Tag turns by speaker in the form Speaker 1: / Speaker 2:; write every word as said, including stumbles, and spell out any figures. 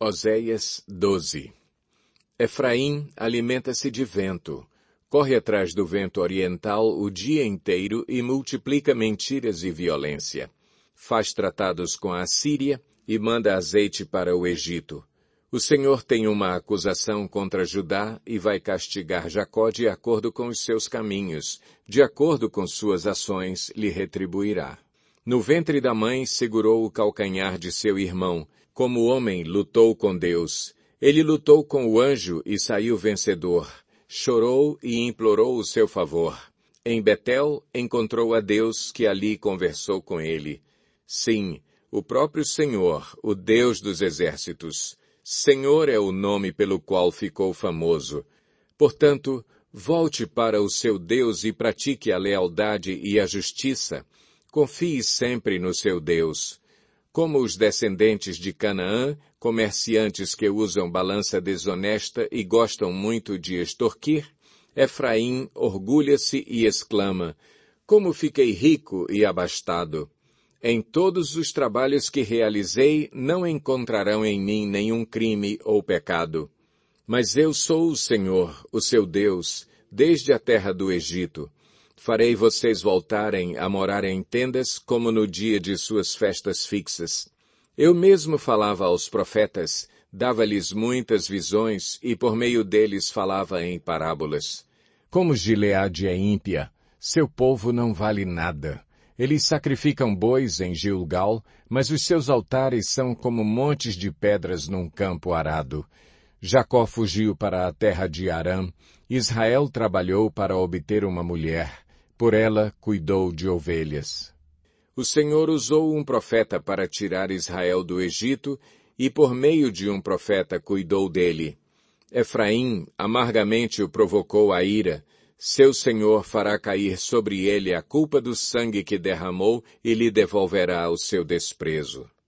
Speaker 1: Oséias doze. Efraim alimenta-se de vento, corre atrás do vento oriental o dia inteiro e multiplica mentiras e violência. Faz tratados com a Assíria e manda azeite para o Egito. O Senhor tem uma acusação contra Judá e vai castigar Jacó de acordo com os seus caminhos, de acordo com suas ações lhe retribuirá. No ventre da mãe segurou o calcanhar de seu irmão, como o homem lutou com Deus. Ele lutou com o anjo e saiu vencedor. Chorou e implorou o seu favor. Em Betel encontrou a Deus que ali conversou com ele. Sim, o próprio Senhor, o Deus dos exércitos. Senhor é o nome pelo qual ficou famoso. Portanto, volte para o seu Deus e pratique a lealdade e a justiça. Confie sempre no seu Deus. Como os descendentes de Canaã, comerciantes que usam balança desonesta e gostam muito de extorquir, Efraim orgulha-se e exclama: como fiquei rico e abastado! Em todos os trabalhos que realizei, não encontrarão em mim nenhum crime ou pecado. Mas eu sou o Senhor, o seu Deus, desde a terra do Egito. Farei vocês voltarem a morar em tendas como no dia de suas festas fixas. Eu mesmo falava aos profetas, dava-lhes muitas visões e por meio deles falava em parábolas. Como Gileade é ímpia, seu povo não vale nada. Eles sacrificam bois em Gilgal, mas os seus altares são como montes de pedras num campo arado. Jacó fugiu para a terra de Arã, Israel trabalhou para obter uma mulher. Por ela cuidou de ovelhas. O Senhor usou um profeta para tirar Israel do Egito e por meio de um profeta cuidou dele. Efraim amargamente o provocou à ira. Seu Senhor fará cair sobre ele a culpa do sangue que derramou e lhe devolverá o seu desprezo.